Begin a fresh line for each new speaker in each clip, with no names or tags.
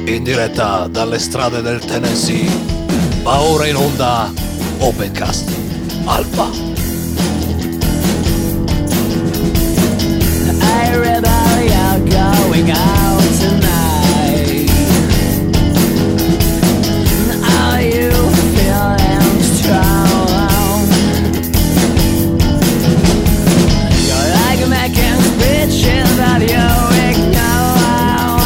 in diretta dalle strade del Tennessee. Va ora in onda Opencast Alpha.
Everybody are going out tonight. Are you feeling strong? You're like making speeches that you ignore.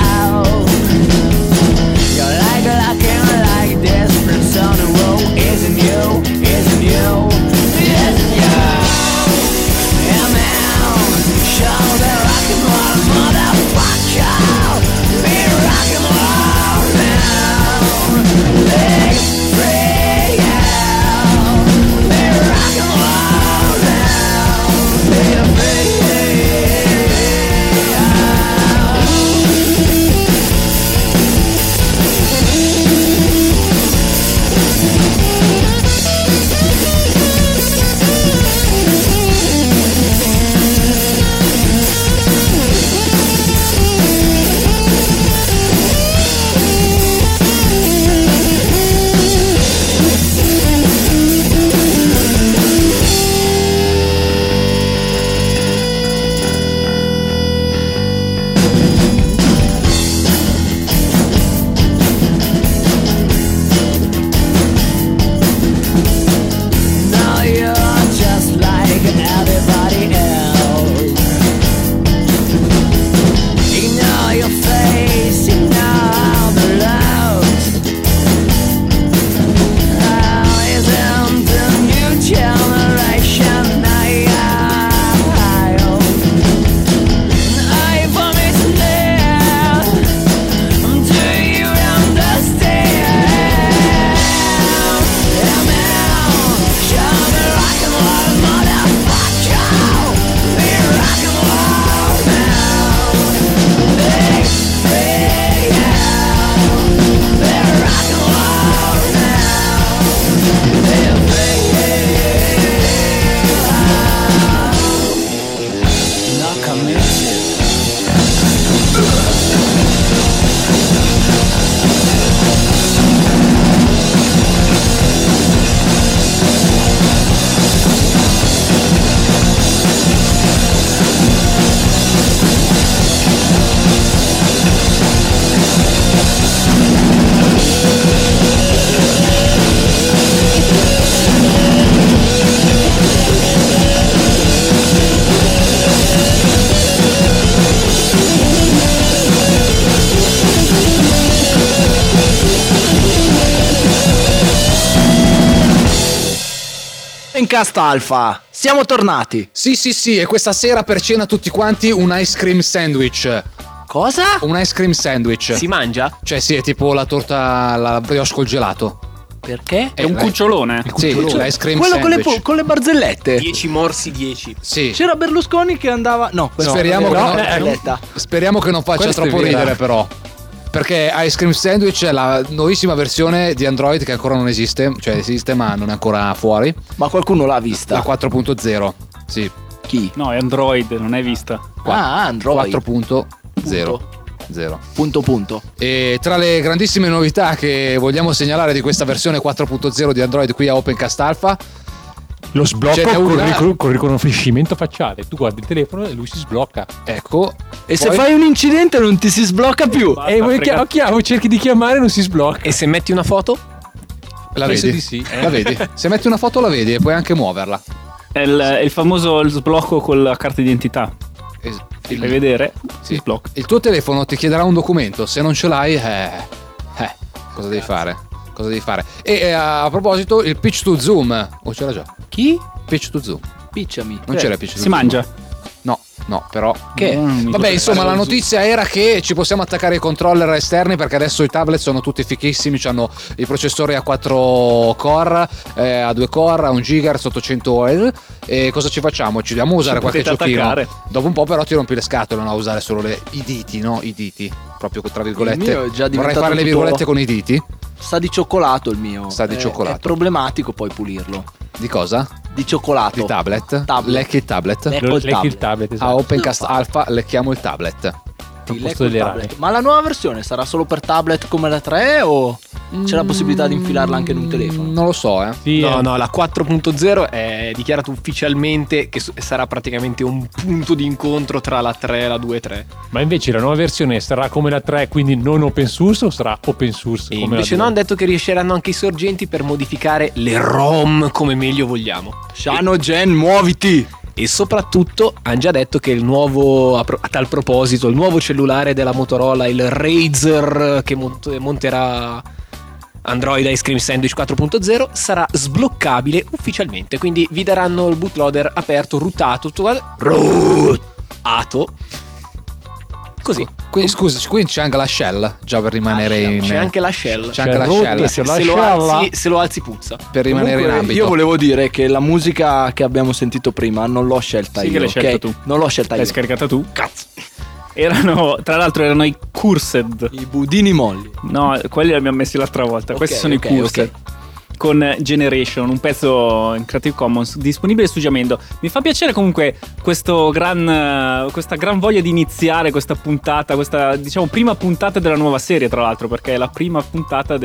You're like looking like this person who isn't you, isn't you, isn't you? Yeah, man, show the rock and roll, motherfucker. Be rock and roll now. Be free, yeah. Be rock and roll now. Be free, now you're just like everybody else. You know your face, you know the looks. How isn't the new generation I promise there. Do you understand? Yeah, man, show me rock and roll, motherfucker. Be rock and roll now. Be free, yeah. Be rock and roll now. Be free. Not committed.
Opencast Alpha, siamo tornati.
Sì, e questa sera per cena tutti quanti un ice cream sandwich.
Cosa?
Un ice cream sandwich.
Si mangia?
Cioè sì, è tipo la torta, la brioche col gelato.
Perché?
È un cucciolone.
Sì, l'ice cream
Quello
sandwich.
con le barzellette.
10 morsi, 10.
Sì.
C'era Berlusconi che andava. No,
Speriamo che no.
Barzelletta.
Speriamo che non faccia
Questa è
troppo
vera.
ridere però. Perché Ice Cream Sandwich è la nuovissima versione di Android che ancora non esiste. Cioè esiste ma non è ancora fuori.
Ma qualcuno l'ha vista?
La 4.0. Sì.
Chi?
No, è Android, non è vista.
Android.
4.0. Zero.
Punto.
E tra le grandissime novità che vogliamo segnalare di questa versione 4.0 di Android qui a Opencast Alpha,
Lo sblocco
Ce n'è una-
col riconoscimento facciale. Tu guardi il telefono e lui si sblocca.
ecco.
E se
poi-
fai un incidente non ti si sblocca più.
E vuoi cerchi di chiamare e non si sblocca.
E se metti una foto?
la
penso
vedi?
di sì.
La vedi? Se metti una foto la vedi e puoi anche muoverla.
È il famoso sblocco con la carta d'identità.
Il-
Fai vedere,
sì.
si sblocca.
Il tuo telefono ti chiederà un documento, se non ce l'hai, cosa devi fare? Cosa devi fare? E a proposito, il pitch to zoom, o c'era già?
Chi?
Pitch to zoom.
Picciami.
Non c'era pitch to
Si
zoom.
mangia?
No, però.
Che?
Vabbè, insomma, la notizia era che ci possiamo attaccare ai controller esterni perché adesso i tablet sono tutti fichissimi, hanno i processori a 4 core, a 2 core, a 1 GHz, 800 Hz. E cosa ci facciamo? Ci diamo a usare
Ci
qualche
potete
giochino.
attaccare.
Dopo un po' però ti rompi le scatole, no? A usare solo i diti, no? I diti, proprio tra virgolette.
Il mio è già
Vorrei
diventato
fare le
tutto-
virgolette con i diti.
Sa di cioccolato il mio.
Sa di cioccolato.
È problematico poi pulirlo.
Di cosa?
Di cioccolato.
Di tablet?
Tablet.
Lecchi il tablet.
Lecco il
Lecchi il
tablet.
tablet,
A
esatto.
Opencast Alpha lecchiamo il tablet.
tattile
posto
col
delle
tablet.
rane.
Ma la nuova versione sarà solo per tablet come la 3 o c'è la possibilità di infilarla anche in un telefono?
Non lo so,
Sì,
No, la 4.0 è dichiarato ufficialmente che sarà praticamente un punto di incontro tra la 3 e la 2.3.
Ma invece la nuova versione sarà come la 3, quindi non open source, o sarà open source
E
come
invece
la
no,
2?
hanno detto che riusciranno anche i sorgenti per modificare le ROM come meglio vogliamo.
Shano Gen, muoviti!
E soprattutto hanno già detto che il nuovo, a tal proposito, il nuovo cellulare della Motorola, il Razr, che monterà Android Ice Cream Sandwich 4.0, sarà sbloccabile ufficialmente. Quindi vi daranno il bootloader aperto, rootato, tutto rootato. Così.
Quindi, scusa, quindi c'è anche la shell, già per rimanere in...
C'è anche la shell.
C'è anche la shell.
Che
se la
se lo
shell-
se lo alzi puzza.
Per rimanere in
Comunque,
ambito.
io volevo dire che la musica che abbiamo sentito prima non l'ho scelta
Sì,
io,
che l'hai
ok?
scelta tu.
Non l'ho scelta
L'hai
io.
scaricata tu?
Cazzo.
Tra l'altro erano i Cursed.
I budini molli.
No, quelli li abbiamo messi l'altra volta.
Ok,
Questi sono
ok,
i Cursed.
ok.
Con Generation, un pezzo in Creative Commons disponibile su Jamendo. Mi fa piacere comunque questa gran voglia di iniziare questa puntata, questa diciamo prima puntata della nuova serie, tra l'altro, perché è la prima puntata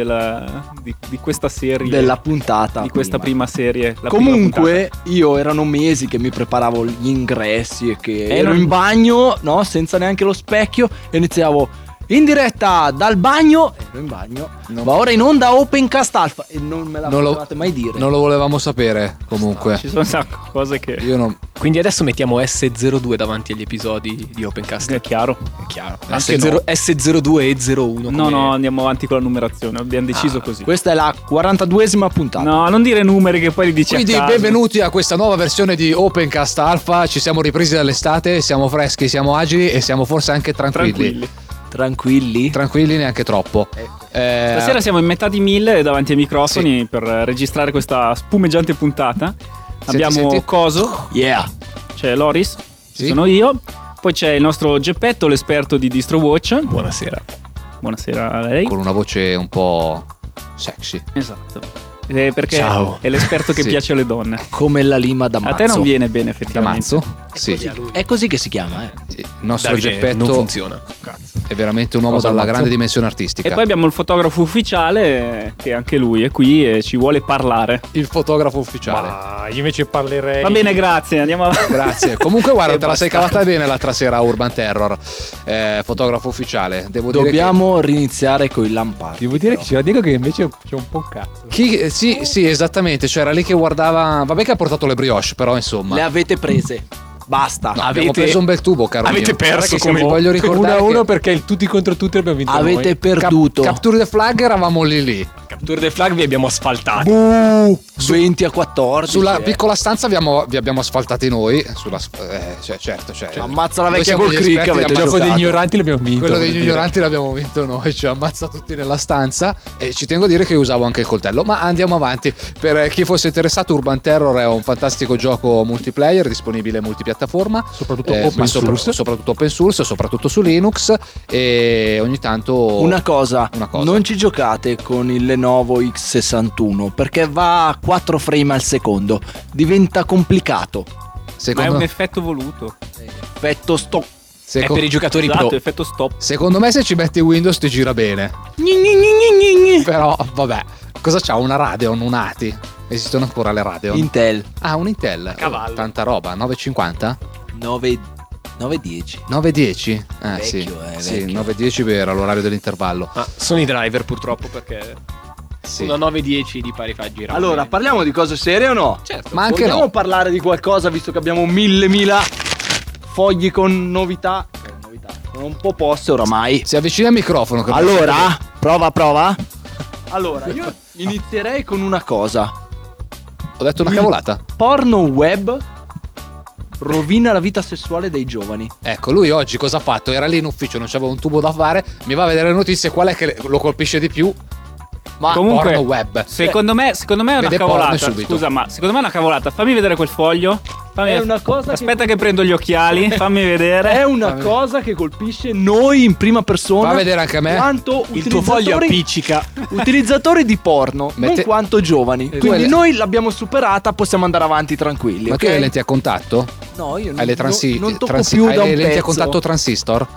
di questa serie,
Della puntata.
di questa prima serie. la prima
Comunque io erano mesi che mi preparavo gli ingressi e che ero
non-
in bagno, no, senza neanche lo specchio, e iniziavo in diretta dal bagno, ero in bagno, ma ora in onda Opencast Alpha e non me la
Non lo-
potevate mai dire.
Non lo volevamo sapere, comunque.
Ci sono un sacco di cose che
Io non...
Quindi adesso mettiamo S02 davanti agli episodi di Opencast.
è chiaro.
È chiaro.
Anche
S02 e 01.
No, andiamo avanti con la numerazione. Abbiamo deciso così.
Questa è la 42esima puntata.
No, non dire numeri che poi li dici
Quindi
a caso.
benvenuti a questa nuova versione di Opencast Alpha. Ci siamo ripresi dall'estate, siamo freschi, siamo agili e siamo forse anche tranquilli.
Tranquilli.
Tranquilli neanche troppo.
Stasera siamo in metà di 1000 davanti ai microfoni per registrare questa spumeggiante puntata. Abbiamo
senti?
Coso,
Yeah.
c'è Loris, ci
Sì.
sono io. Poi c'è il nostro Geppetto, l'esperto di DistroWatch.
Buonasera.
Buonasera a lei.
Con una voce un po' sexy.
Esatto. Perché
Ciao.
è l'esperto che
Sì.
piace alle donne.
Come la lima da
A
mazzo.
te non viene bene effettivamente.
Damazzo? Sì.
È così che si chiama, eh.
Sì. Il nostro
Davide,
Geppetto
non funziona.
è veramente un uomo
Cosa
dalla
ammazza?
grande dimensione artistica.
E poi abbiamo il fotografo ufficiale che anche lui è qui e ci vuole parlare.
il fotografo ufficiale.
Ma io invece parlerei.
Va bene, grazie, andiamo avanti.
Grazie. Comunque, guarda,
E
te la sei
basta.
cavata bene l'altra sera a Urban Terror. Fotografo ufficiale. Devo dire
Dobbiamo riniziare con i lampardi.
Devo dire che c'era Diego che invece c'è un po' un cazzo.
sì, esattamente. Cioè, era lì che guardava. Vabbè, che ha portato le brioche, però insomma.
Le avete prese. Basta.
No, abbiamo
avete-
preso un bel tubo, caro
avete
mio.
perso
Guarda che
come-
siamo- voglio ricordare
1-1
che
perché il tutti contro tutti abbiamo vinto
Avete
noi.
perduto.
Capture the Flag eravamo lì.
Capture the Flag vi abbiamo asfaltati.
20 a 14.
Sulla piccola stanza vi abbiamo asfaltati noi. Certo.
Ammazza la
Noi
vecchia
siamo
col
gli
crick.
esperti
Avete
di
Il gioco
giocato.
degli ignoranti l'abbiamo vinto.
Quello degli
voglio dire.
ignoranti l'abbiamo vinto noi, ci ammazza tutti nella stanza e ci tengo a dire che usavo anche il coltello, ma andiamo avanti. Per chi fosse interessato, Urban Terror è un fantastico gioco multiplayer disponibile multipiattaforma,
Soprattutto
ma
open source.
soprattutto open source, soprattutto su Linux e ogni tanto
Una cosa,
Una cosa.
non ci giocate con il Lenovo X61 perché va a 4 frame al secondo, diventa complicato.
Ma è
secondo,
un effetto voluto.
Effetto stop.
È per i giocatori
Esatto,
pro.
effetto stop.
secondo me se ci metti Windows ti gira bene, però vabbè, cosa c'ha? Una Radeon, un ATI? Esistono ancora le Radeon?
Intel
Un Intel,
cavallo.
tanta roba, 950?
910.
910?
Vecchio,
Sì,
vecchio.
910 era l'orario dell'intervallo.
Sono i driver purtroppo perché
Sì.
una 910 di pari fa girare.
Allora, parliamo di cose serie o no?
Certo.
Ma anche
Vogliamo
no.
parlare di qualcosa visto che abbiamo mille fogli con novità. Sono un po' poste oramai.
Si avvicina al microfono. che-
Allora, prova. Allora, io inizierei con una cosa.
Ho detto una cavolata.
Porno web rovina la vita sessuale dei giovani.
Ecco, lui oggi cosa ha fatto? Era lì in ufficio, non c'aveva un tubo da fare. Mi va a vedere le notizie. Qual è che lo colpisce di più?
Ma
Comunque,
porno web.
Secondo me è una
Vede porno
cavolata.
subito.
Scusa, ma secondo me è una cavolata. Fammi vedere quel foglio.
È una cosa
Aspetta che prendo gli occhiali, fammi vedere.
è una cosa che colpisce noi in prima persona.
Fa vedere anche a me.
Quanto
Il tuo foglio appiccica.
utilizzatori di porno,
Mette-
non quanto giovani. Quindi
Quelle-
noi l'abbiamo superata, possiamo andare avanti tranquilli.
Ma
ok?
tu hai le lenti a contatto?
No, io
Hai le
non tocco
hai
più da
le
un
lenti a
pezzo.
contatto transistor?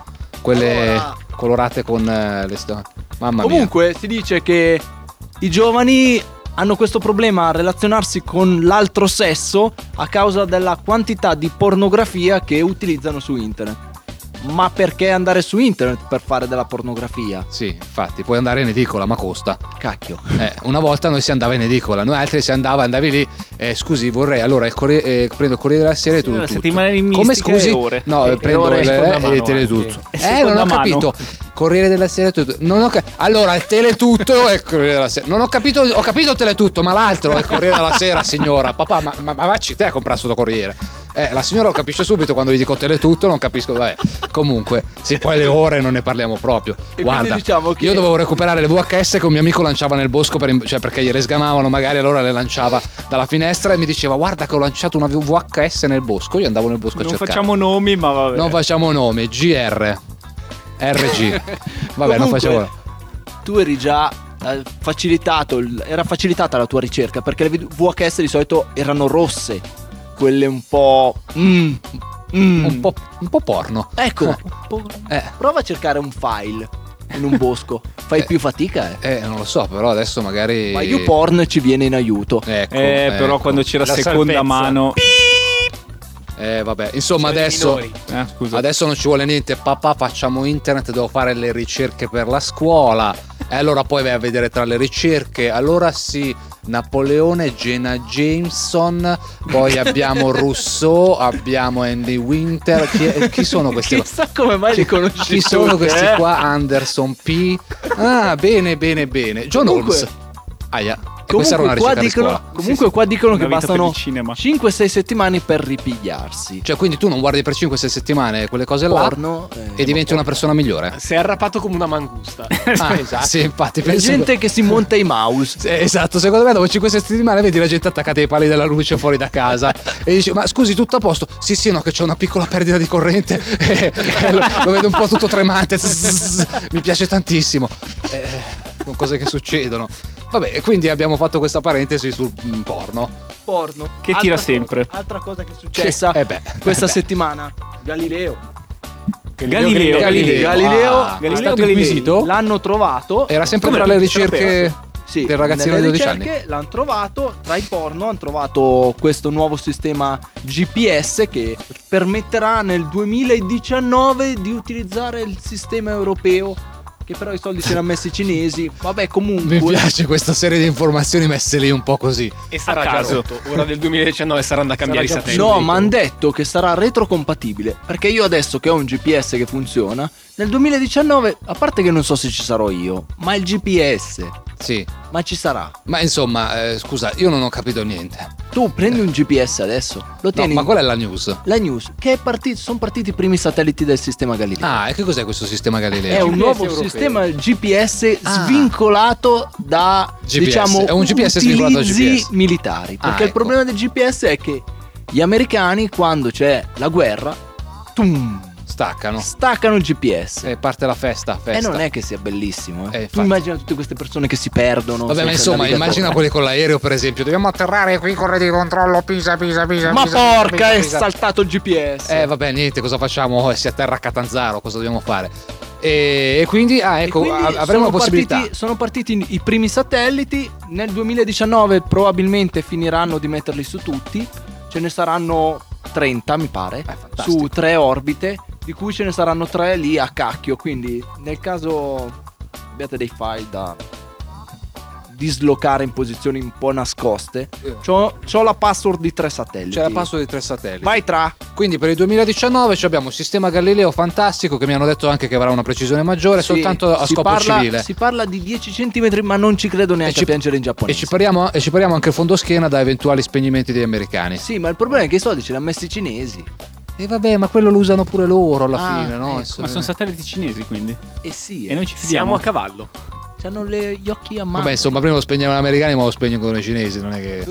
quelle
Allora.
colorate con le mamma mia.
Comunque si dice che i giovani hanno questo problema a relazionarsi con l'altro sesso a causa della quantità di pornografia che utilizzano su internet. Ma perché andare su internet per fare della pornografia?
Sì, infatti, puoi andare in edicola, ma costa.
Cacchio.
Una volta noi si andava in edicola, noi altri andavi lì. Scusi, vorrei allora prendo il Corriere della Sera e tutto.
La settimana di
Come
Mistica
scusi?
e ore.
No,
E
prendo
ore
seconda
il
mano
Teletutto.
anche. E
Non ho
seconda
capito. Corriere della Sera e tutto. Non ho allora il Teletutto e il Corriere della Sera. Non ho capito il Teletutto, ma l'altro è il Corriere della Sera, signora. Papà, ma vacci te a comprare sto Corriere. La signora lo capisce subito quando gli dico Teletutto, non capisco, vabbè. Comunque, se poi le ore non ne parliamo proprio.
E
Guarda,
quindi diciamo che-
io dovevo recuperare le VHS che un mio amico lanciava nel bosco perché gliele sgamavano, magari allora le lanciava dalla finestra e mi diceva "Guarda che ho lanciato una VHS nel bosco". Io andavo nel bosco a
Non
cercare.
facciamo nomi, ma vabbè.
Non facciamo nome, GR. RG. Vabbè, non
Comunque,
facevo.
Tu eri già era facilitata la tua ricerca perché le VHS di solito erano rosse, quelle un po'.
Un po' porno.
Ecco,
Eh.
prova a cercare un file in un bosco. Fai più fatica,
Non lo so, però adesso magari.
Ma YouPorn ci viene in aiuto.
Ecco,
Però quando c'era
La
seconda
salvezza.
mano.
vabbè, insomma,
Sono i
adesso.
minori.
Scusa.
Adesso non ci vuole niente, papà, facciamo internet, devo fare le ricerche per la scuola. E allora poi vai a vedere tra le ricerche. Allora sì, Napoleone, Jenna Jameson, poi abbiamo Rousseau, abbiamo Andy Winter. Chi sono questi?
Chissà come mai li conosci.
Chi sono
tutti,
questi
eh?
qua? Anderson P. Ah, bene. John
Comunque-
Holmes. Aia. E questa era una
Comunque,
ricerca di scuola.
comunque qua dicono che
Una vita
bastano
per il cinema.
5-6 settimane per ripigliarsi.
Cioè, quindi tu non guardi per 5-6 settimane quelle cose là
Porno,
e diventi una persona migliore.
Si è arrappato come una mangusta.
Ah, esatto. Sì, infatti,
la
penso.
gente che si monta i mouse.
Esatto, secondo me dopo 5-6 settimane vedi la gente attaccata ai pali della luce fuori da casa e dici "Ma scusi, tutto a posto?" Sì, no, che c'è una piccola perdita di corrente lo vedo un po' tutto tremante. Mi piace tantissimo. Sono cose che succedono. Vabbè, quindi abbiamo fatto questa parentesi sul porno.
Porno.
Che tira sempre.
Altra cosa che è successa questa settimana. Galileo.
Galileo.
Ah, è stato inquisito?
L'hanno trovato.
Era sempre
Come
tra le
tutti
ricerche
Sì,
del ragazzino di
nelle
12 anni.
ricerche l'hanno trovato, tra i porno hanno trovato questo nuovo sistema GPS che permetterà nel 2019 di utilizzare il sistema europeo, che però i soldi ce li hanno messi i cinesi. Vabbè, comunque
Mi piace questa serie di informazioni messe lì un po' così.
E sarà
A
già
caso.
rotto. Ora del 2019 saranno da cambiare i
Sarà
satelliti.
No, ma hanno detto che sarà retrocompatibile. Perché io adesso che ho un GPS che funziona, nel 2019, a parte che non so se ci sarò io, ma il GPS,
Sì.
ma ci sarà.
Ma insomma, scusa, io non ho capito niente.
Tu prendi un GPS adesso, lo
No,
tieni.
ma qual è la news?
La news, che sono partiti i primi satelliti del sistema Galileo.
Ah, e che cos'è questo sistema Galileo?
È un
GPS
nuovo
europeo.
sistema GPS
Ah.
svincolato da
GPS.
diciamo
È un GPS svincolato dal
utilizzi
GPS.
militari. Perché il
ecco.
problema del GPS è che gli americani, quando c'è la guerra,
Staccano.
staccano il GPS.
E parte la festa.
E non è che sia bellissimo. Tu
infatti.
immagina tutte queste persone che si perdono.
Vabbè, ma
senza
insomma,
navigatore.
immagina quelli con l'aereo, per esempio. Dobbiamo atterrare qui con rete di controllo. Pisa.
Ma porca, è saltato il GPS.
Vabbè, niente, cosa facciamo? Si atterra a Catanzaro, cosa dobbiamo fare? E quindi,
E
ecco,
quindi
avremo la
sono
possibilità.
sono partiti i primi satelliti. Nel 2019 probabilmente finiranno di metterli su tutti. Ce ne saranno 30, mi pare,
fantastico.
su 3 orbite, di cui ce ne saranno 3 lì a cacchio. Quindi nel caso abbiate dei file da dislocare in posizioni un po' nascoste, c'ho la password di 3 satelliti.
C'è la password di 3 satelliti.
Vai tra.
Quindi per il 2019 abbiamo il sistema Galileo fantastico, che mi hanno detto anche che avrà una precisione maggiore,
Sì,
soltanto a
si
scopo
parla,
civile.
Si parla di 10 centimetri, ma non ci credo neanche a piangere in
E
giapponese.
ci pariamo anche il fondoschiena da eventuali spegnimenti degli americani.
Sì, ma il problema è che i soldi ce li hanno messi i cinesi.
E vabbè, ma quello lo usano pure loro alla
Ah,
fine, no?
ecco.
Adesso-
Ma sono satelliti cinesi, quindi.
E sì,
E noi ci
Siamo
fidiamo.
a cavallo.
hanno gli occhi a mano.
Vabbè, insomma, prima lo spegnevano gli americani, ma lo spegnono i cinesi, non è che.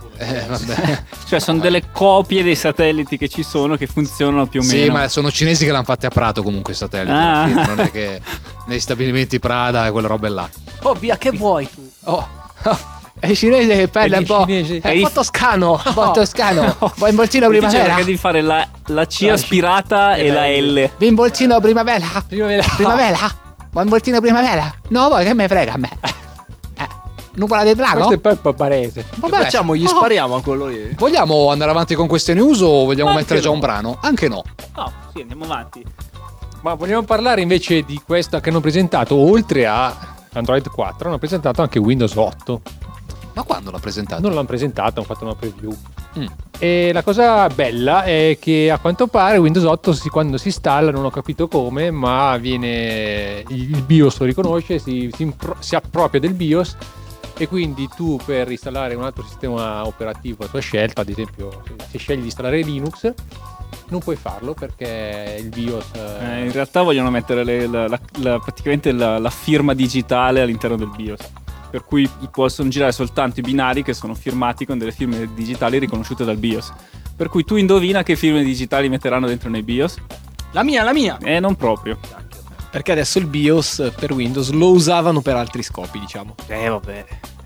Vabbè.
Cioè, sono delle copie dei satelliti che ci sono che funzionano più o meno.
Sì, ma sono cinesi che l'hanno fatti a Prato comunque i satelliti.
Ah.
alla fine, non è che nei stabilimenti Prada e quelle robe là.
Oh, via, che vuoi tu?
Oh, È il cinese che parla
È
un po'.
cinese.
È un po' toscano. Un po' toscano. Bimbolcino
Difficile
primavera.
perché devi fare la C aspirata e la L.
Bimbolcino primavera. Primavera. Bimbolcino primavera. No, voi che me frega a me. Nuvola del drago?
Questo è Peppa Barese.
Vabbè.
Facciamo, gli spariamo a quello lì.
Vogliamo andare avanti con queste news o vogliamo
Anche
mettere già
no.
un brano? Anche no.
No, sì, andiamo avanti.
Ma vogliamo parlare invece di questa che hanno presentato, oltre a Android 4, hanno presentato anche Windows 8.
Ma quando l'ha presentato?
Non l'hanno presentato, hanno fatto una preview.
Mm.
E la cosa bella è che a quanto pare Windows 8 quando si installa, non ho capito come, ma viene il BIOS lo riconosce, si appropria del BIOS, e quindi tu per installare un altro sistema operativo a tua scelta, ad esempio se scegli di installare Linux, non puoi farlo perché il BIOS
In realtà vogliono mettere praticamente la firma digitale all'interno del BIOS. Per cui possono girare soltanto i binari che sono firmati con delle firme digitali riconosciute dal BIOS. Per cui tu indovina che firme digitali metteranno dentro nei BIOS?
La mia.
Non proprio.
Perché adesso il BIOS per Windows lo usavano per altri scopi, diciamo.
Vabbè.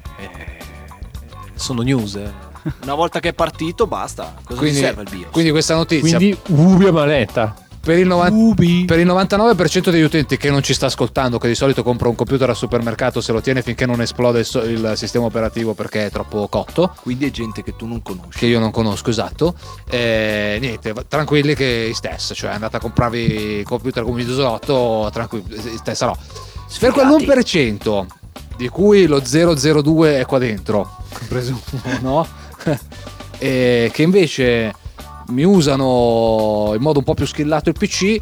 Sono news.
Una volta che è partito, basta. Cosa
Quindi,
ti serve il BIOS?
quindi questa notizia
quindi Ubia maletta.
per il 99% degli utenti che non ci sta ascoltando, che di solito compra un computer al supermercato, se lo tiene finché non esplode il sistema operativo perché è troppo cotto,
Quindi è gente che tu non conosci.
che io non conosco, esatto. Niente, tranquilli che stessa, cioè andate a comprarvi computer con Windows 8, tranquilli, stessa no. Per quell'1% di cui lo 002 è qua dentro, presumo, no? Che invece mi usano in modo un po' più skillato il PC,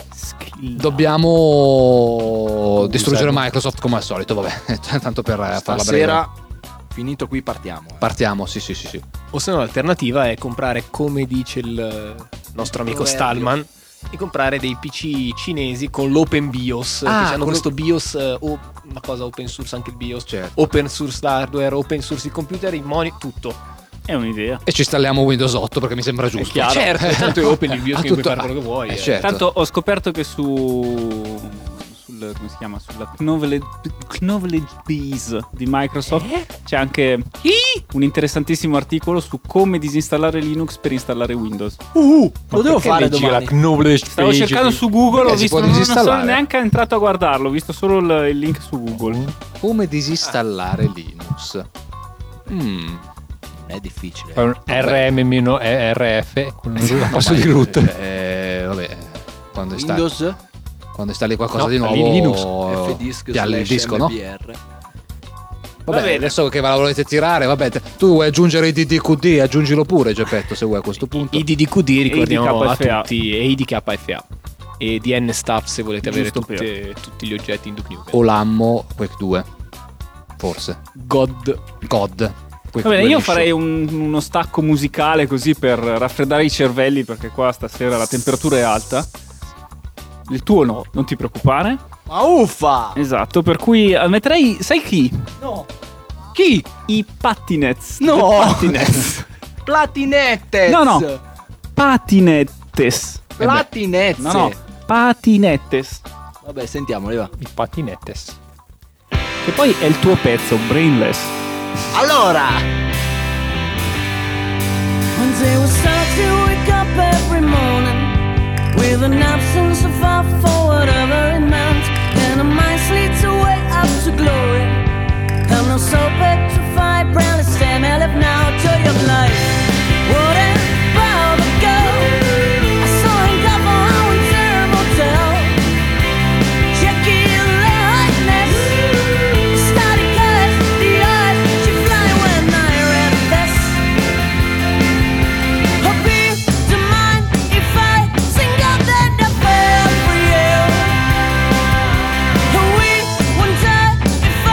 dobbiamo distruggere Microsoft come al solito, vabbè, tanto per farla breve.
Stasera, finito qui, partiamo.
Partiamo, sì.
O se no l'alternativa è comprare, come dice il nostro amico
proverbio.
Stallman, di comprare dei PC cinesi con l'open BIOS, che hanno questo BIOS una cosa open source, anche il BIOS,
Certo.
open source hardware, open source il computer, i tutto.
È un'idea.
E ci installiamo Windows 8 perché mi sembra giusto.
chiaro.
Certo, tanto è open il BIOS, che puoi fare quello che vuoi.
certo.
Tanto ho scoperto che come si chiama? Sulla Knowledge Base di Microsoft c'è anche un interessantissimo articolo su come disinstallare Linux per installare Windows.
Lo devo
Perché
fare
leggi la
domani.
Knowledge
Stavo
page
cercando
di-
su Google, ho
si
visto,
può
non sono
disinstallare.
neanche entrato a guardarlo, ho visto solo il link su Google.
Come disinstallare Linux?
È difficile.
Fai un RM-RF con il passo di root.
Vabbè, quando
Windows
installi qualcosa
No,
di nuovo,
Linux.
fdisk
pialli il disco, no?
mbr.
Vabbè,
bene.
adesso che ve la volete tirare, vabbè, tu vuoi aggiungere i DDQD, aggiungilo pure, Geppetto, se vuoi a questo punto.
I DDQD ricordiamo a
IDKFA.
tutti, e IDKFA e DN Stuff se volete avere
Giusto
tutti gli oggetti in Duke Nukem.
O l'ammo Quake 2, forse.
God.
God. Quake
Va bene,
2
io
liscio.
farei uno stacco musicale così per raffreddare i cervelli, perché qua stasera la temperatura è alta. Il tuo no, non ti preoccupare.
Ma uffa!
Esatto, per cui metterei, sai chi?
No. Chi?
I Patinettes.
No.
The Patinettes.
Platinettes!
No. Patinettes.
Platinettes!
No, Patinettes.
Vabbè, sentiamoli, va.
I patinettes.
Che poi è il tuo pezzo, Brainless.
Allora!
One day we start to wake up every morning with an absence of thought for whatever it meant, and our minds lead to way up to glory. I'm not so petrified, brown as stem, I live now, joy of life. What about the girl I saw in Cabo in terrible hotel? Checking your lightness, starting colors, the eyes, she fly when I read this. Hope you don't mind if I sing out that I fell for you. We wonder if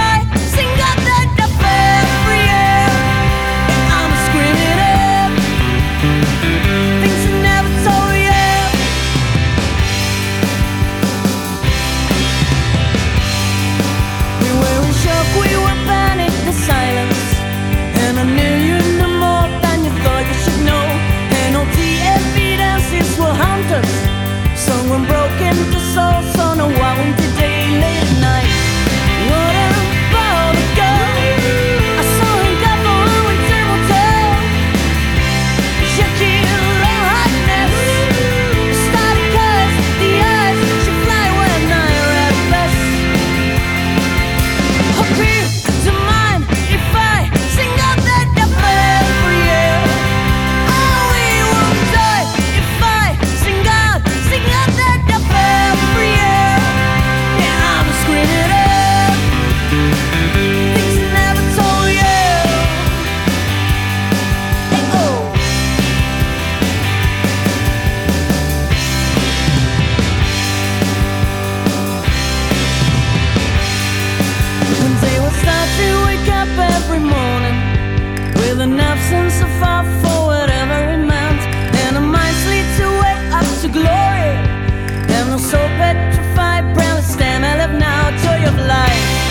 so far for whatever it meant, and our minds lead to way up to glory. And I'm so petrified, brown stand I live now. Joy of life,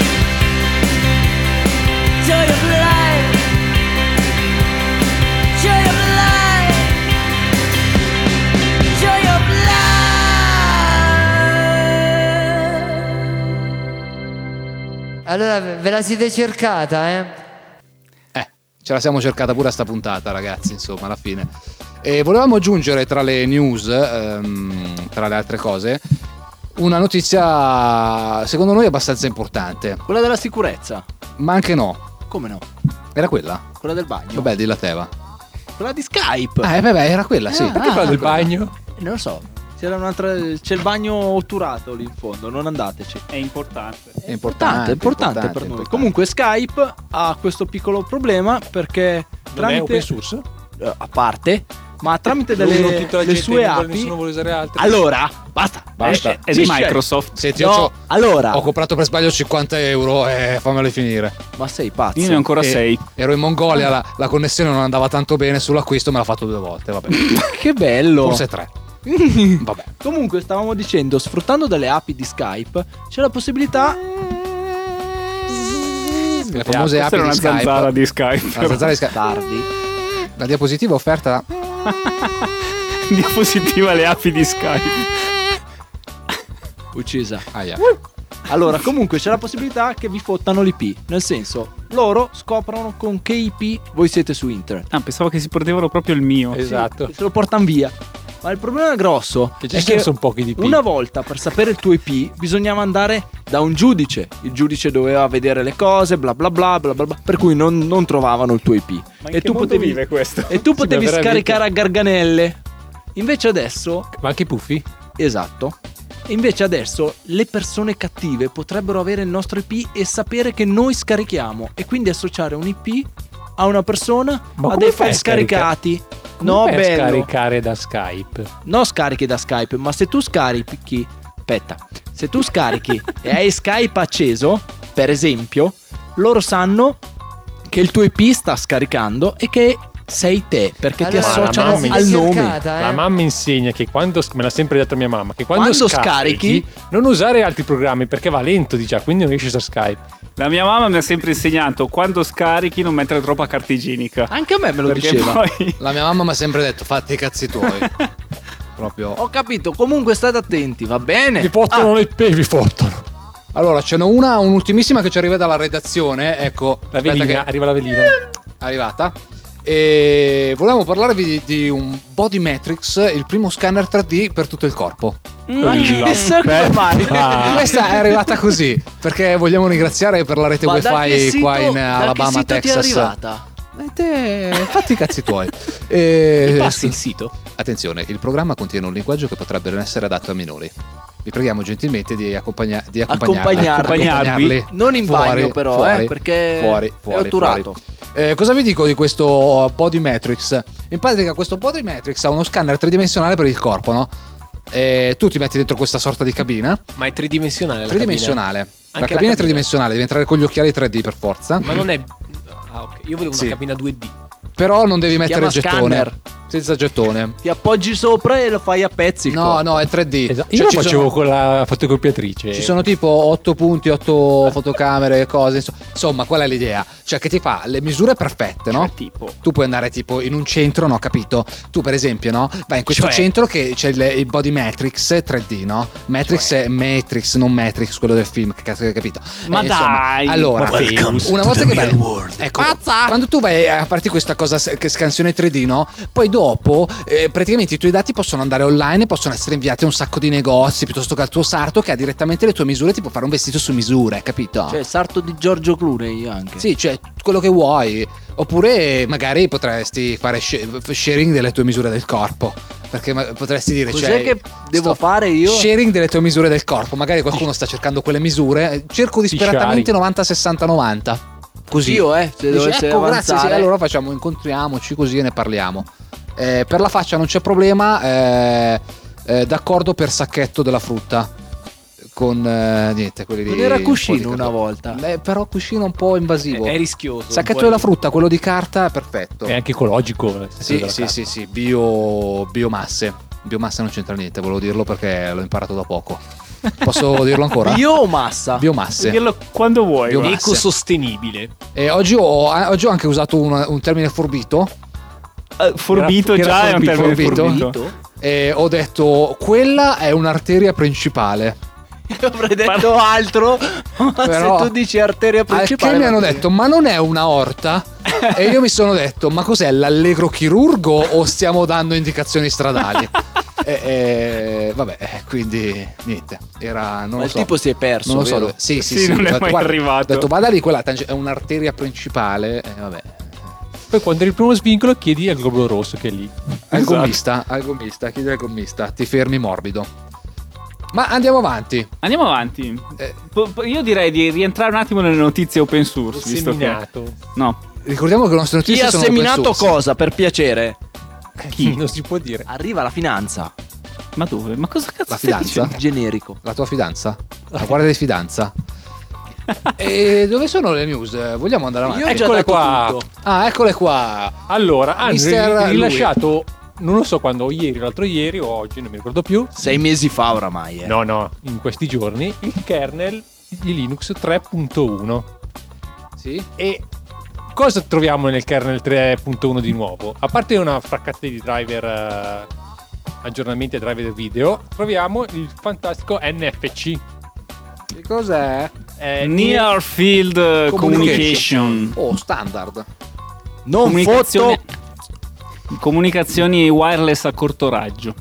joy of life, joy of life, joy of life.
Allora ve la siete cercata, eh?
Ce la siamo cercata pure a sta puntata, ragazzi, insomma, alla fine. E volevamo aggiungere tra le news, tra le altre cose, una notizia secondo noi abbastanza importante.
Quella della sicurezza.
Ma anche no.
Come no?
Era quella?
Quella del bagno.
Vabbè, dilla te, va.
Quella di Skype.
Vabbè, era quella, sì.
Perché quella del bagno?
Non lo so. C'era un'altra. C'è il bagno otturato lì in fondo, non andateci.
È importante.
È importante
Importante per noi. Comunque Skype ha questo piccolo problema perché
Non è open
tramite
source?
a parte, ma tramite
Lo usano
delle
tutta la
le
gente,
sue
non vuole-
API.
nessuno vuole usare altri.
Allora, basta.
È di Microsoft.
Senti,
No,
io
allora.
ho comprato per sbaglio 50 euro e fammelo finire.
Ma sei pazzo.
Io ne ho ancora
E
6.
ero in Mongolia, la connessione non andava tanto bene sull'acquisto, me l'ha fatto 2 volte, vabbè.
Che bello.
Forse 3. Vabbè.
Comunque stavamo dicendo, sfruttando delle API di Skype, c'è la possibilità.
Le famose
Questa
api
era una
di Skype.
zanzara di Skype.
La zanzara di Skype.
Tardi.
La diapositiva offerta.
Diapositiva le api di Skype.
Uccisa.
Aia.
Allora, comunque c'è la possibilità che vi fottano l'IP. Nel senso, loro scoprono con che IP voi siete su internet.
Ah, pensavo che si perdevano proprio il mio.
Esatto.
Se lo portano via. Ma il problema grosso
Che ci
è
sono
che
sono pochi di più.
una volta per sapere il tuo IP bisognava andare da un giudice. Il giudice doveva vedere le cose, bla bla bla bla bla, bla, per cui non trovavano il tuo IP.
Ma in che mondo vive questo?
E tu potevi
ma veramente.
scaricare a garganelle. Invece adesso,
Ma anche i puffi?
esatto. Invece adesso le persone cattive potrebbero avere il nostro IP e sapere che noi scarichiamo e quindi associare un IP a una persona,
Ma
a
come
dei
fai
file
a scaricare?
scaricati.
Come
No,
fai a
bello.
scaricare da Skype?
No, scarichi da Skype, ma se tu scarichi, aspetta, se tu scarichi e hai Skype acceso, per esempio, loro sanno che il tuo IP sta scaricando e che sei te, perché ti
Allora,
associano
la mamma
al
mi
nome.
cercata,
La mamma insegna che quando, me l'ha sempre detto mia mamma, che quando
Quando
scarichi non usare altri programmi perché va lento, dice, quindi non riesci a usare Skype.
La mia mamma mi ha sempre insegnato quando scarichi non mettere troppa carta igienica.
Anche a me me lo
Perché
diceva.
poi
La mia mamma mi ha sempre detto: fatti i cazzi tuoi. Proprio.
Ho capito, comunque state attenti, va bene?
Vi fottono le IP, vi fottono.
Allora, ce n'è un'ultimissima che ci arriva dalla redazione. Ecco,
La
aspetta
velina,
che
arriva la velina.
è arrivata. E volevamo parlarvi di un Body Matrix, il primo scanner 3D per tutto il corpo.
Ma chissà come mai.
Questa è arrivata così perché vogliamo ringraziare per la rete
Ma da che
wifi
sito-
qua in
da che
Alabama,
sito ti è
Texas.
arrivata?
Fatti i cazzi tuoi.
Passi il sito.
Attenzione, il programma contiene un linguaggio che potrebbe non essere adatto a minori. Vi preghiamo gentilmente di accompagnarli.
Non in
fuori,
bagno però,
fuori,
perché
fuori,
è otturato.
Cosa vi dico di questo Body Matrix? In pratica questo Body Matrix ha uno scanner tridimensionale per il corpo, no? Tu ti metti dentro questa sorta di cabina
Ma è tridimensionale la
tridimensionale. La
Anche
cabina
la
è tridimensionale, devi entrare con gli occhiali 3D per forza.
cabina. Ma non è... Ah, ok. Io volevo
Sì.
una cabina 2D.
Però non devi mettere
chiama
il gettone.
scanner.
Senza gettone.
Ti appoggi sopra e lo fai a pezzi. il
No,
corpo.
no, è 3D.
Esatto.
Cioè,
Io lo
ci
facevo
sono-
con la fotocopiatrice.
Ci sono tipo 8 punti, 8 fotocamere, cose. Insomma, qual è l'idea? Cioè che ti fa le misure perfette, no?
Cioè, tipo
Tu puoi andare tipo in un centro, no? Capito? Tu per esempio, no? Vai in questo
Cioè?
centro che c'è il Body Matrix 3D, no? Matrix è Matrix, non Matrix, quello del film, che cazzo hai capito?
Ma
Insomma,
dai!
allora,
Welcome
una
to
volta
the
che vai,
real world.
ecco, quando tu vai a farti questa cosa che scansione 3D, no? Poi dopo praticamente i tuoi dati possono andare online, possono essere inviati a un sacco di negozi, piuttosto che al tuo sarto che ha direttamente le tue misure, ti può fare un vestito su misura, capito?
Cioè, il sarto di Giorgio Clooney anche.
Sì, cioè quello che vuoi. Oppure magari potresti fare sharing delle tue misure del corpo. Perché potresti dire,
Cos'è
cioè,
che devo fare io?
Sharing delle tue misure del corpo. Magari qualcuno sta cercando quelle misure. Cerco disperatamente 90-60-90. Così.
Io, se
Dici,
dovesse
ecco, grazie, sì,
avanzare.
allora facciamo, incontriamoci così e ne parliamo. Per la faccia non c'è problema. D'accordo per sacchetto della frutta. con niente, quelli
Non
di
era
un po'
cuscino
di
una
cartone.
volta.
Però cuscino un po' invasivo.
È rischioso.
Sacchetto
un po'
della frutta, quello di carta, perfetto.
È anche ecologico.
Sì, biomasse. Biomasse non c'entra niente, volevo dirlo perché l'ho imparato da poco. Posso dirlo ancora?
Bio o massa?
Biomasse.
Puoi dirlo quando vuoi.
Biomasse.
guarda.
ecosostenibile.
E oggi ho anche usato un termine forbito.
Forbito
Che era
già è un termine
forbito.
forbito.
E ho detto quella è un'arteria principale.
Io avrei detto altro, ma
Però-
se tu dici arteria principale...
Al che mi hanno
va bene.
detto ma non è una orta? E io mi sono detto ma cos'è, l'allegro chirurgo o stiamo dando indicazioni stradali? Vabbè, quindi niente, era, non
Ma
lo
il
so.
tipo si è perso,
Non lo so
vero?
dove- sì,
Sì, non
ho
è
detto,
mai
guarda,
arrivato.
Ho detto vada lì, quella è un'arteria principale. Vabbè.
Poi quando eri il primo svincolo chiedi al globo rosso che è lì.
Al gommista, chiedi al gommista, ti fermi morbido. Ma andiamo avanti.
Andiamo avanti.
Eh.
Io direi di rientrare un attimo nelle notizie open source. Visto che...
Seminato.
No.
Ricordiamo che le nostre
Chi
notizie
ha
sono
seminato
open source.
cosa, per piacere?
Chi?
Non si può dire.
Arriva la finanza.
Ma dove? Ma cosa cazzo
La
stai
fidanza?
dicendo?
Generico.
La tua fidanza? La guardia di fidanza? E dove sono le news? Vogliamo andare avanti?
Io ho già
Eccole
dato
qua.
tutto.
Ah, eccole qua.
Allora, hanno
Mister
rilasciato, non lo so quando, ieri, l'altro ieri o oggi, non mi ricordo più.
6 mesi fa oramai, eh.
No, in questi giorni, il kernel di Linux 3.1.
Sì?
E cosa troviamo nel kernel 3.1 di nuovo? A parte una fraccata di driver, aggiornamenti a driver video, troviamo il fantastico NFC.
Che cos'è?
Near Field Communication.
Oh, standard.
Non
Comunicazione-
foto.
Comunicazioni wireless a corto raggio.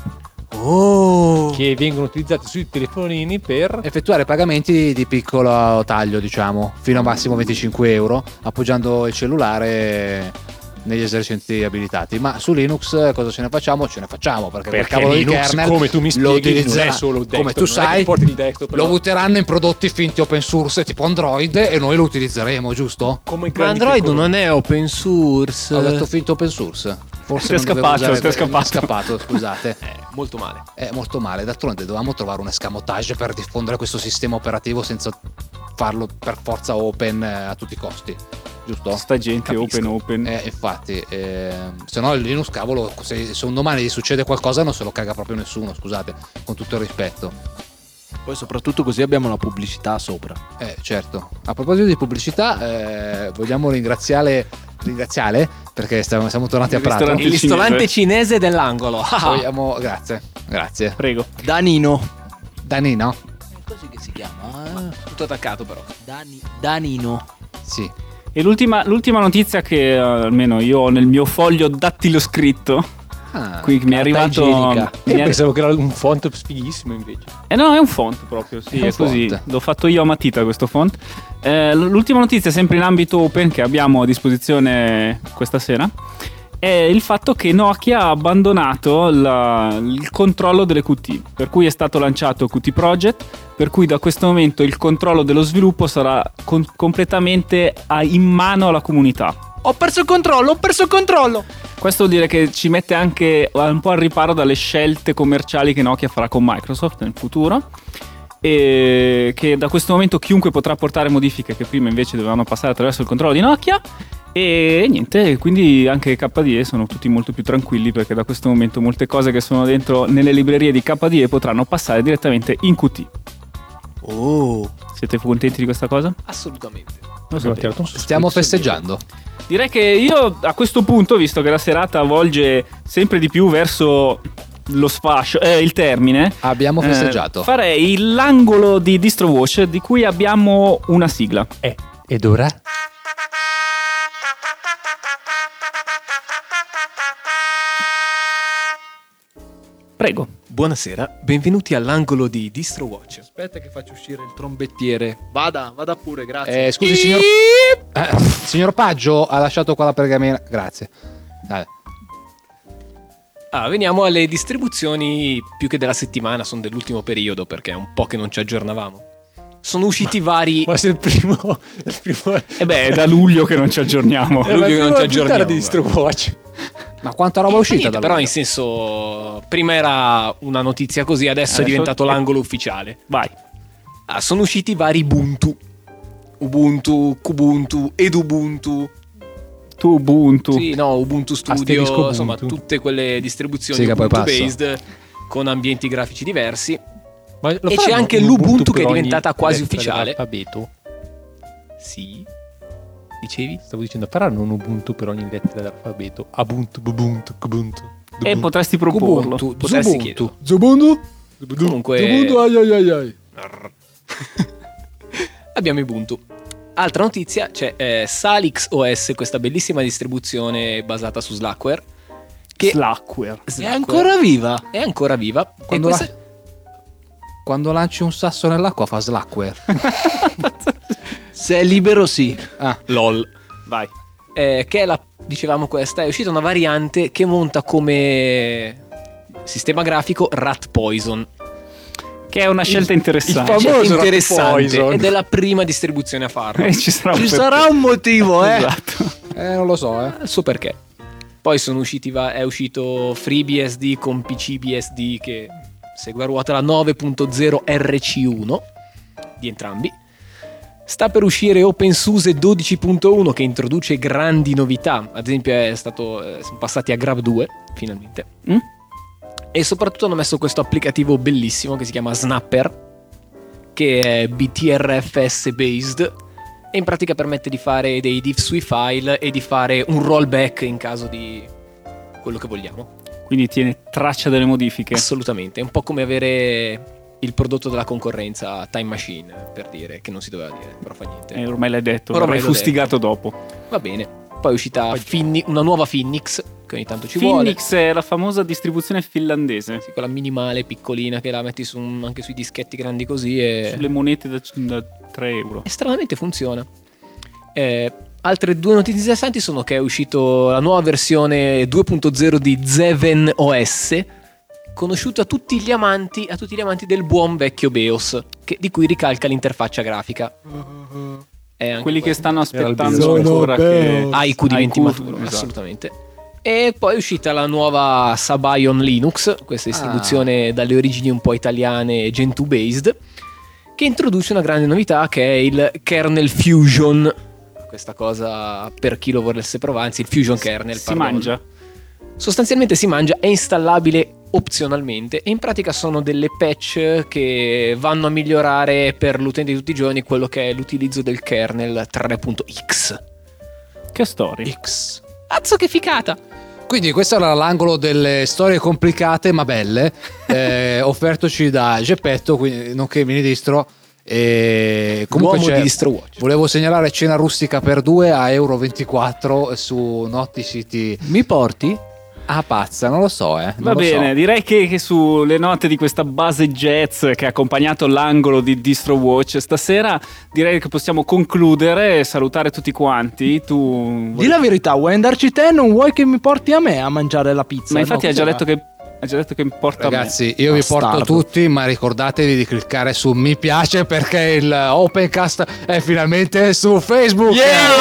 Oh.
Che vengono utilizzati sui telefonini per
Effettuare pagamenti di piccolo taglio, diciamo, fino a massimo 25 euro, appoggiando il cellulare negli esercenti abilitati. Ma su Linux cosa ce ne facciamo? Ce ne facciamo perché quel
Perché
cavolo di
Linux,
kernel
come tu mi
lo
spieghi,
utilizzeranno.
non è solo il
come
desktop,
tu
non è che
sai,
porti il desktop,
lo
però.
butteranno in prodotti finti open source tipo Android e noi lo utilizzeremo, giusto?
come i
Ma
grandi
Android
piccoli-
non è open source.
Ho detto finto open source. Forse
Ti è
non dovevo
scappato,
usare-
ti è scappato.
mi è scappato, scusate.
Molto male.
È molto male. D'altronde dovevamo trovare un escamotage per diffondere questo sistema operativo senza farlo per forza open a tutti i costi, giusto?
Sta gente open.
Infatti, se no il Linux, cavolo, se un domani gli succede qualcosa non se lo caga proprio nessuno, scusate, con tutto il rispetto.
Poi soprattutto così abbiamo la pubblicità sopra.
Certo. A proposito di pubblicità, vogliamo ringraziare perché siamo tornati a
Il
Prato.
ristorante
Il ristorante
cinese.
cinese dell'angolo.
Vogliamo, grazie.
Prego.
Danino.
Danino?
È così che si chiama.
Tutto attaccato però.
Danino.
Sì.
E l'ultima notizia che almeno io ho nel mio foglio dattiloscritto. Qui mi è arrivato.
igienica.
Io pensavo che era un font fighissimo invece.
No, è un font proprio, sì,
È un
è così.
font.
L'ho fatto io a matita questo font. L'ultima notizia, sempre in ambito open, che abbiamo a disposizione questa sera, è il fatto che Nokia ha abbandonato il controllo delle QT, per cui è stato lanciato Qt Project, per cui da questo momento il controllo dello sviluppo sarà completamente in mano alla comunità.
Ho perso il controllo.
Questo vuol dire che ci mette anche un po' al riparo dalle scelte commerciali che Nokia farà con Microsoft nel futuro, e che da questo momento chiunque potrà portare modifiche che prima invece dovevano passare attraverso il controllo di Nokia. E niente, quindi anche KDE sono tutti molto più tranquilli, perché da questo momento molte cose che sono dentro nelle librerie di KDE potranno passare direttamente in Qt.
Oh.
Siete contenti di questa cosa?
Assolutamente.
Lo
Abbiamo
sapevo.
tirato un
Stiamo
sospetto.
festeggiando.
Direi che io a questo punto, visto che la serata volge sempre di più verso lo sfascio, il termine,
Abbiamo festeggiato.
farei l'angolo di DistroWatch, di cui abbiamo una sigla.
Ed ora?
Prego.
Buonasera, benvenuti all'angolo di DistroWatch.
Aspetta che faccio uscire il trombettiere. Vada pure, grazie.
Scusi, signor Paggio ha lasciato qua la pergamena. Grazie. Dai.
Veniamo alle distribuzioni più che della settimana, sono dell'ultimo periodo perché è un po' che non ci aggiornavamo. Sono usciti vari...
Ma se il primo
E beh, è da luglio che non ci aggiorniamo.
luglio che non ci aggiorniamo,
di DistroWatch.
Ma quanta roba è uscita
Niente,
da
però
luglio?
in senso, prima era una notizia così, adesso è diventato l'angolo ufficiale.
Vai.
Sono usciti vari Ubuntu, Kubuntu, Edubuntu.
Tu Ubuntu.
Sì, no, Ubuntu Studio,
Asterisco
insomma,
Ubuntu.
tutte quelle distribuzioni
Sì, che poi
Ubuntu
passo.
based con ambienti grafici diversi.
Ma lo
E
faranno
c'è anche
un
l'Ubuntu che è
per ogni
diventata quasi
lettera
ufficiale.
dell'alfabeto?
Sì. Dicevi?
Stavo dicendo, faranno un Ubuntu per ogni lettera dell'alfabeto. Ubuntu, Ubuntu, Ubuntu.
E potresti proporlo.
Ubuntu, potresti chiederlo.
Zubuntu?
Comunque
ai.
abbiamo Ubuntu. Altra notizia, c'è Salix OS, questa bellissima distribuzione basata su Slackware. Che
Slackware.
È ancora viva.
È ancora viva.
Quando,
e questa-
quando lanci un sasso nell'acqua fa Slackware.
Se è libero, sì.
LOL.
Vai.
Che è dicevamo questa, è uscita una variante che monta come sistema grafico Rat Poison.
Che è una scelta interessante.
il famoso Rat
Interessante.
Poison.
Ed è la prima distribuzione a farlo.
E ci sarà
Ci sarà un motivo,
Esatto.
Non lo so,
Il suo perché. Poi è uscito FreeBSD con PCBSD che segue a ruota la 9.0 RC1 di entrambi. Sta per uscire OpenSUSE 12.1 che introduce grandi novità. Ad esempio siamo passati a Grab 2 finalmente. E soprattutto hanno messo questo applicativo bellissimo che si chiama Snapper, che è BTRFS based e in pratica permette di fare dei diff sui file e di fare un rollback in caso di quello che vogliamo.
Quindi tiene traccia delle modifiche.
Assolutamente, è un po' come avere il prodotto della concorrenza Time Machine, per dire, che non si doveva dire, però fa niente.
Ormai l'hai detto,
Ormai
l'avrei
l'ho
fustigato dopo.
Va bene. Poi è uscita una nuova Phoenix, che ogni tanto ci
Phoenix è la famosa distribuzione finlandese.
vuole. Sì, quella minimale, piccolina, che la metti anche sui dischetti grandi così e...
Sulle monete da 3 euro.
E stranamente funziona. Altre due notizie interessanti sono che è uscito la nuova versione 2.0 di Zeven OS, conosciuto a tutti gli amanti del buon vecchio BeOS, di cui ricalca l'interfaccia grafica.
Quelli che stanno aspettando
bisogno
ancora che
Haiku diventi
Haiku,
maturo,
esatto.
assolutamente. E poi è uscita la nuova Sabayon Linux, questa distribuzione dalle origini un po' italiane, Gentoo based, che introduce una grande novità che è il kernel Fusion. Questa cosa per chi lo volesse provare, anzi il Fusion kernel.
Si mangia.
Sostanzialmente si mangia, è installabile opzionalmente e in pratica sono delle patch che vanno a migliorare per l'utente di tutti i giorni quello che è l'utilizzo del kernel 3.x.
Che story.
X. Cazzo che ficata!
Quindi questo era l'angolo delle storie complicate ma belle, offertoci da Geppetto, quindi, nonché ministro. E comunque
L'uomo di DistroWatch.
volevo segnalare cena rustica per 2 a €24 su Notti City.
Mi porti?
Ah, pazza, non lo so, non
Va
lo
bene,
so.
direi che sulle note di questa base jazz che ha accompagnato l'angolo di DistroWatch stasera, direi che possiamo concludere e salutare tutti quanti. Tu
Di la verità, vuoi andarci te? Non vuoi che mi porti a me a mangiare la pizza?
Ma infatti
No,
ha già
cos'era?
detto che importa
Ragazzi, io vi porto
Bastardo.
tutti, ma ricordatevi di cliccare su mi piace perché il Opencast è finalmente su Facebook.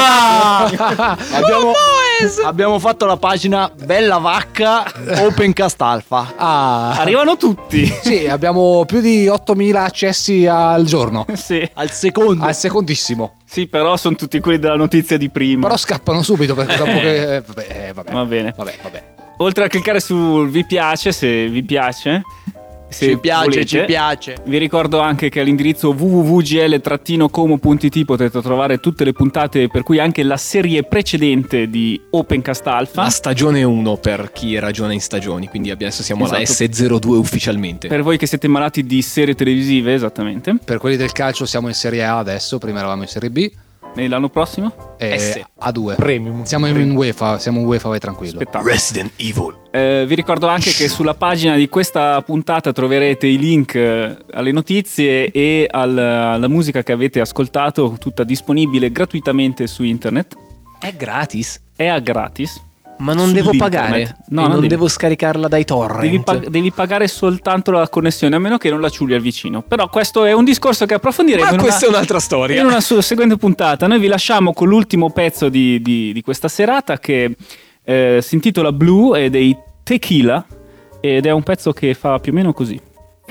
Abbiamo fatto la pagina Bella Vacca Opencast Alpha.
Ah,
Arrivano tutti.
sì, abbiamo più di 8.000 accessi al giorno,
Sì.
Al secondo.
al secondissimo.
Sì, però sono tutti quelli della notizia di prima.
Però scappano subito perché dopo che vabbè.
Va bene.
Vabbè.
Oltre a cliccare sul vi piace, se vi piace, se
Ci piace,
volete,
ci piace.
Vi ricordo anche che all'indirizzo www.gl-como.it potete trovare tutte le puntate, per cui anche la serie precedente di Opencast Alpha.
La stagione 1 per chi ragiona in stagioni, quindi adesso siamo alla
Esatto.
S02 ufficialmente.
Per voi che siete malati di serie televisive, esattamente.
Per quelli del calcio siamo in Serie A adesso, prima eravamo in Serie B.
E l'anno prossimo?
S.
A2.
Premium.
Siamo in UEFA, vai tranquillo.
Spettacolo.
Resident Evil.
Vi ricordo anche che sulla pagina di questa puntata troverete i link alle notizie e alla musica che avete ascoltato, tutta disponibile gratuitamente su internet.
È gratis,
È a gratis.
ma non devo
Sull'internet.
pagare.
No,
E
non
non
devi.
devo scaricarla dai torrent.
Devi pagare soltanto la connessione, a meno che non la ciuli al vicino. Però questo è un discorso che approfondiremo
Ma
in
questa è
una,
un'altra storia.
in una seguente puntata. Noi vi lasciamo con l'ultimo pezzo di questa serata, che si intitola Blue, è dei Tequila ed è un pezzo che fa più o meno così.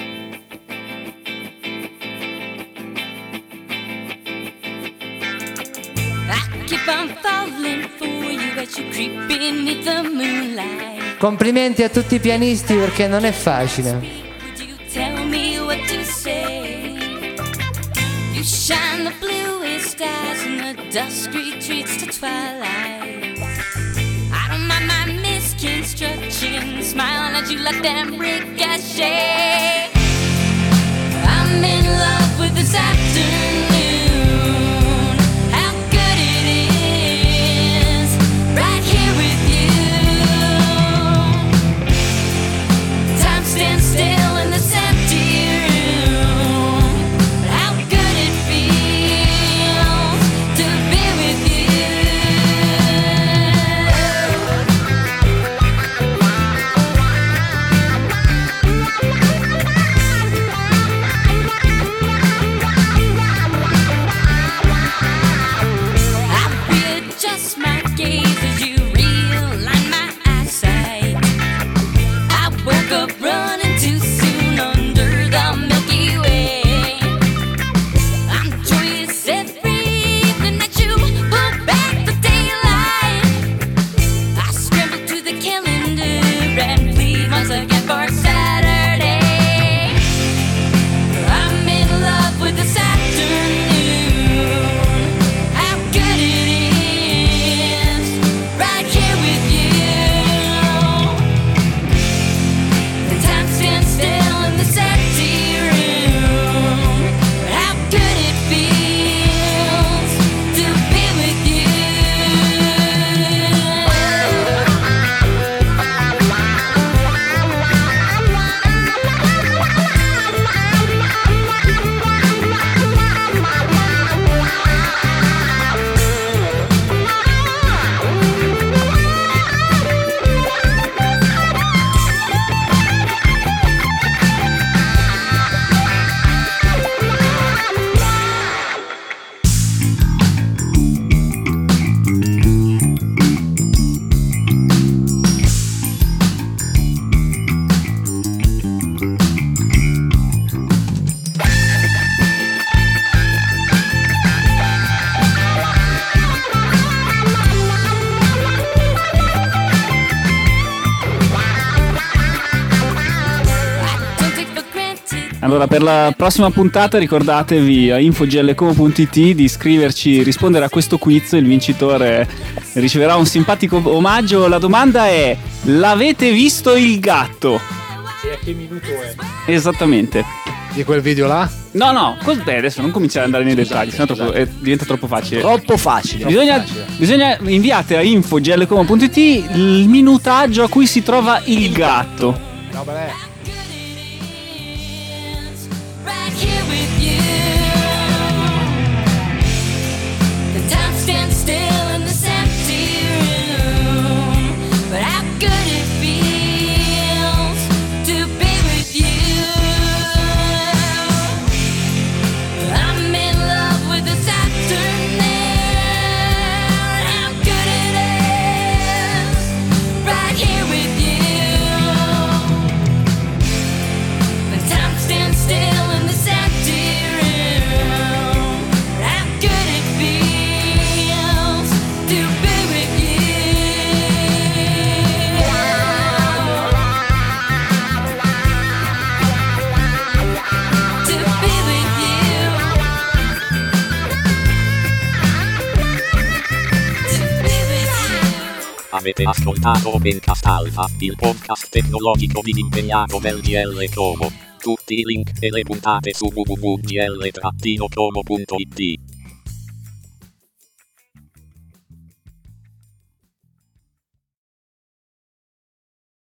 Complimenti a tutti i pianisti perché non è facile.
You shine the bluest stars in the dusk retreats to twilight. I don't mind my misconstruction, smiling at you like them ricochet. I'm in love with this afternoon. How good it is, right here with you. Time stands still in this empty room. How good it feels to be with you. I readjust my gaze as you realign my eyesight. I woke up running too soon under the Milky Way. I'm joyous everything that you pull back the daylight. I scramble to the calendar and plead once again for Saturday. I'm in love with this afternoon. How good it is, right here with you. The time stands still in this empty room. How good it feels to be with you. Don't take for granted.
Allora, per la prossima puntata ricordatevi a info@glcomo.it di iscriverci, rispondere a questo quiz. Il vincitore riceverà un simpatico omaggio. La domanda è: l'avete visto il gatto?
E a che minuto è?
Esattamente.
Di quel video là?
No, cos'è? Adesso non cominciare ad andare nei dettagli, sennò diventa troppo facile.
Troppo facile.
Bisogna inviate a info@glcomo.it il minutaggio a cui si trova il gatto.
No, beh.
Right here with you. The time stands still in this empty room. But how good it feels to be with you. I'm in love with this afternoon. How good it is, right here with you. The time stands still in this empty room. How good it feels to be with you. To be with you. To be with you.
Avete ascoltato Opencast Alpha, il podcast tecnologico di Impegnato del GL Como. Tutti i link e le puntate su www.gl-como.it.